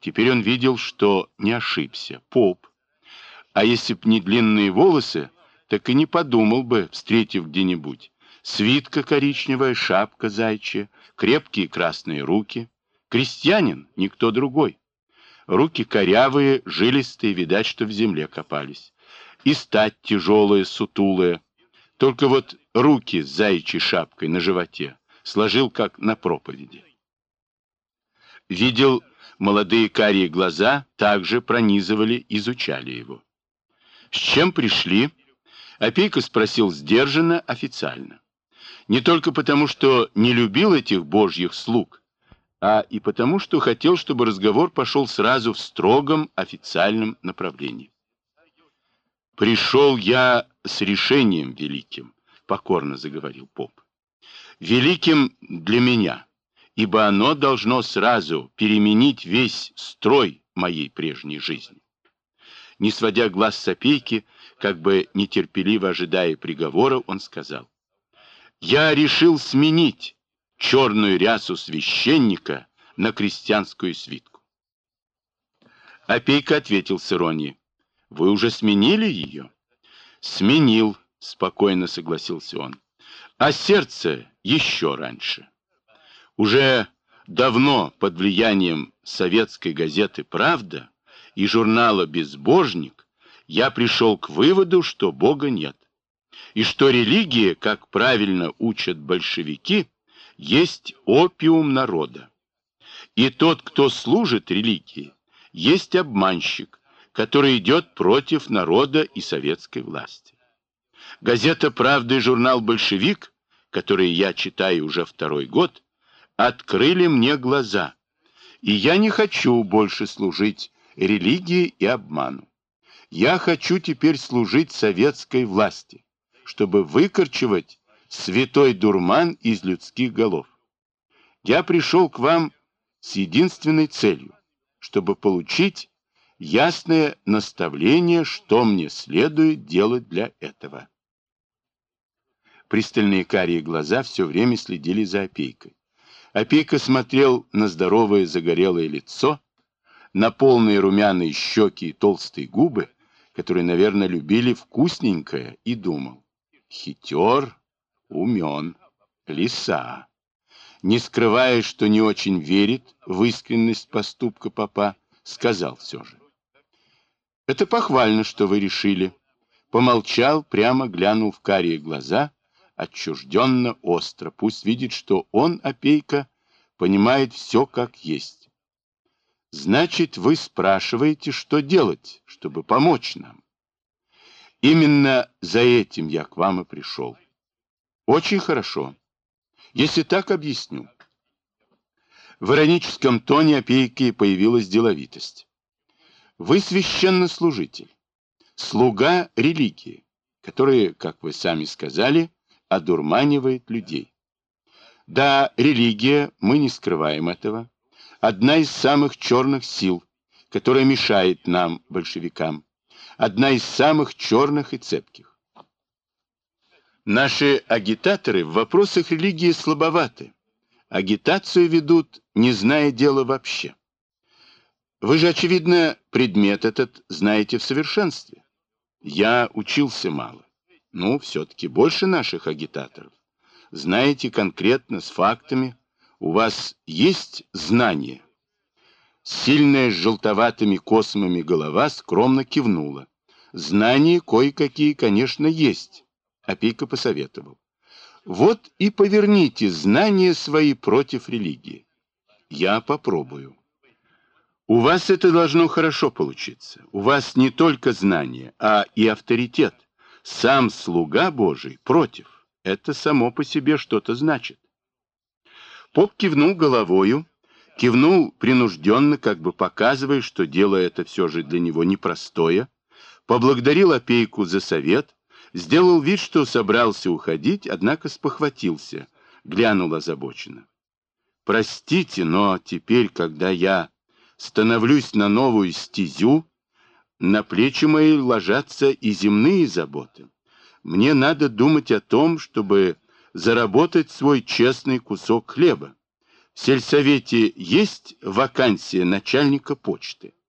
Теперь он видел, что не ошибся. Поп. А если б не длинные волосы, так и не подумал бы, встретив где-нибудь. Свитка коричневая, шапка зайчья, крепкие красные руки. Крестьянин, никто другой. Руки корявые, жилистые, видать, что в земле копались. И стать тяжелая, сутулая. Только вот руки с заячьей шапкой на животе сложил, как на проповеди. Видел, молодые карие глаза также пронизывали, изучали его. С чем пришли? Опейка спросил сдержанно, официально. Не только потому, что не любил этих божьих слуг, а и потому, что хотел, чтобы разговор пошел сразу в строгом официальном направлении. «Пришел я с решением великим», — покорно заговорил поп. «Великим для меня, ибо оно должно сразу переменить весь строй моей прежней жизни». Не сводя глаз с опейки, как бы нетерпеливо ожидая приговора, он сказал: «Я решил сменить черную рясу священника на крестьянскую свитку». Опейка ответил с иронией: «Вы уже сменили ее?» «Сменил», — спокойно согласился он. «А сердце еще раньше. Уже давно под влиянием советской газеты «Правда» и журнала «Безбожник» я пришел к выводу, что Бога нет, и что религия, как правильно учат большевики, есть опиум народа. И тот, кто служит религии, есть обманщик, который идет против народа и советской власти. Газета «Правда» и журнал «Большевик», которые я читаю уже второй год, открыли мне глаза, и я не хочу больше служить религии и обману. Я хочу теперь служить советской власти, чтобы выкорчевать святой дурман из людских голов. Я пришел к вам с единственной целью, чтобы получить ясное наставление, что мне следует делать для этого». Пристальные карие глаза все время следили за опейкой. Опейка смотрел на здоровое загорелое лицо, на полные румяные щеки и толстые губы, которые, наверное, любили вкусненькое, и думал: хитер, умен, лиса. Не скрывая, что не очень верит в искренность поступка попа, сказал все же: «Это похвально, что вы решили». Помолчал, прямо глянул в карие глаза, отчужденно, остро. Пусть видит, что он, опейка, понимает все как есть. «Значит, вы спрашиваете, что делать, чтобы помочь нам?» «Именно за этим я к вам и пришел». «Очень хорошо. Если так, объясню». В ироническом тоне опейки появилась деловитость. «Вы священнослужитель, слуга религии, которая, как вы сами сказали, одурманивает людей. Да, религия, мы не скрываем этого, одна из самых черных сил, которая мешает нам, большевикам, одна из самых черных и цепких. Наши агитаторы в вопросах религии слабоваты, агитацию ведут, не зная дела вообще. Вы же, очевидно, предмет этот знаете в совершенстве. Я учился мало, но все-таки больше наших агитаторов. Знаете конкретно, с фактами. У вас есть знания?» Сильная с желтоватыми космами голова скромно кивнула. «Знания кое-какие, конечно, есть», — опейка посоветовал. «Вот и поверните знания свои против религии. Я попробую. У вас это должно хорошо получиться. У вас не только знания, а и авторитет. Сам слуга Божий против. Это само по себе что-то значит». Поп кивнул головою, кивнул принужденно, как бы показывая, что дело это все же для него непростое, поблагодарил опейку за совет, сделал вид, что собрался уходить, однако спохватился, глянул озабоченно. «Простите, но теперь, когда я становлюсь на новую стезю, на плечи мои ложатся и земные заботы. Мне надо думать о том, чтобы заработать свой честный кусок хлеба. В сельсовете есть вакансия начальника почты?